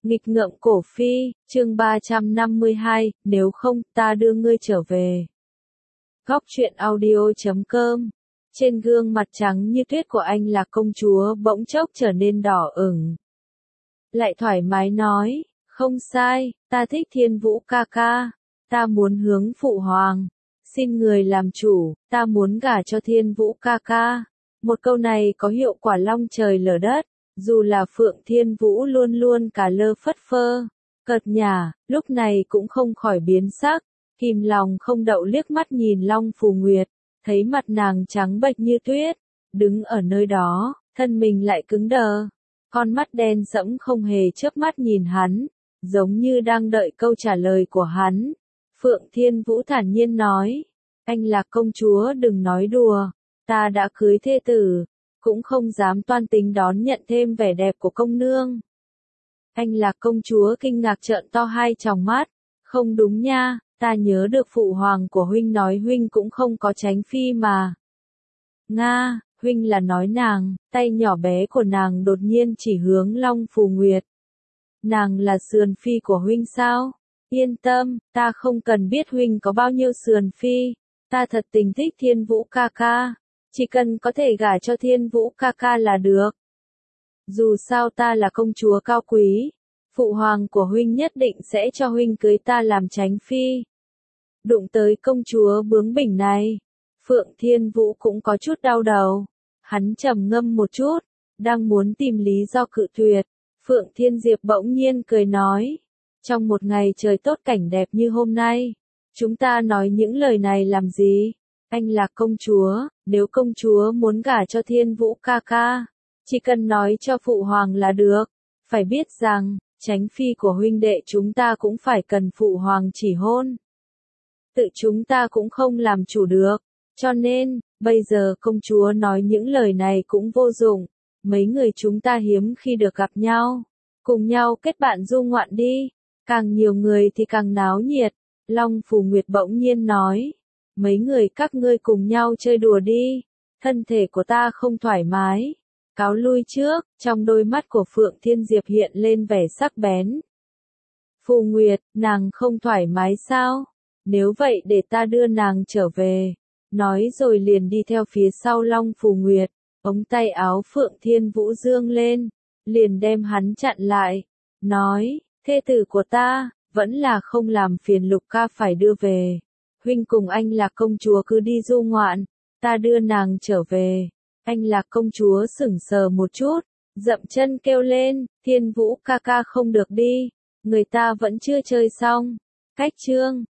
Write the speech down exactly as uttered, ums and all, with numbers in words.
Nghịch ngợm cổ phi, chương ba trăm năm mươi hai, nếu không, ta đưa ngươi trở về. Góc truyện audio chấm com. Trên gương mặt trắng như tuyết của anh Lạc công chúa bỗng chốc trở nên đỏ ửng. Lại thoải mái nói, không sai, ta thích Thiên Vũ ca ca, ta muốn hướng phụ hoàng, xin người làm chủ, ta muốn gả cho Thiên Vũ ca ca. Một câu này có hiệu quả long trời lở đất. Dù là Phượng Thiên Vũ luôn luôn cả lơ phất phơ, cợt nhả, lúc này cũng không khỏi biến sắc, kìm lòng không đậu liếc mắt nhìn Long Phù Nguyệt, thấy mặt nàng trắng bệch như tuyết, đứng ở nơi đó, thân mình lại cứng đờ, con mắt đen sẫm không hề chớp mắt nhìn hắn, giống như đang đợi câu trả lời của hắn. Phượng Thiên Vũ thản nhiên nói, anh Lạc công chúa đừng nói đùa, ta đã cưới thê tử, cũng không dám toan tính đón nhận thêm vẻ đẹp của công nương. Anh Lạc công chúa kinh ngạc trợn to hai tròng mắt, không đúng nha, ta nhớ được phụ hoàng của huynh nói huynh cũng không có tránh phi mà. Nga, huynh là nói nàng, tay nhỏ bé của nàng đột nhiên chỉ hướng Long Phù Nguyệt. Nàng là sườn phi của huynh sao? Yên tâm, ta không cần biết huynh có bao nhiêu sườn phi, ta thật tình thích Thiên Vũ ca ca. Chỉ cần có thể gả cho Thiên Vũ ca ca là được. Dù sao ta là công chúa cao quý, phụ hoàng của huynh nhất định sẽ cho huynh cưới ta làm chánh phi. Đụng tới công chúa bướng bỉnh này, Phượng Thiên Vũ cũng có chút đau đầu. Hắn trầm ngâm một chút, đang muốn tìm lý do cự tuyệt. Phượng Thiên Diệp bỗng nhiên cười nói, trong một ngày trời tốt cảnh đẹp như hôm nay, chúng ta nói những lời này làm gì? Anh Lạc công chúa, nếu công chúa muốn gả cho Thiên Vũ ca ca, chỉ cần nói cho phụ hoàng là được. Phải biết rằng, chánh phi của huynh đệ chúng ta cũng phải cần phụ hoàng chỉ hôn. Tự chúng ta cũng không làm chủ được, cho nên, bây giờ công chúa nói những lời này cũng vô dụng. Mấy người chúng ta hiếm khi được gặp nhau, cùng nhau kết bạn du ngoạn đi, càng nhiều người thì càng náo nhiệt. Long Phù Nguyệt bỗng nhiên nói, mấy người các ngươi cùng nhau chơi đùa đi, thân thể của ta không thoải mái, cáo lui trước. Trong đôi mắt của Phượng Thiên Diệp hiện lên vẻ sắc bén. Phù Nguyệt, nàng không thoải mái sao? Nếu vậy để ta đưa nàng trở về. Nói rồi liền đi theo phía sau Long Phù Nguyệt, ống tay áo Phượng Thiên Vũ dương lên, liền đem hắn chặn lại, nói, thê tử của ta, vẫn là không làm phiền Lục ca phải đưa về. Huynh cùng anh Lạc công chúa cứ đi du ngoạn, ta đưa nàng trở về. Anh Lạc công chúa sững sờ một chút, dậm chân kêu lên, Thiên Vũ ca ca không được đi, người ta vẫn chưa chơi xong. Cách chương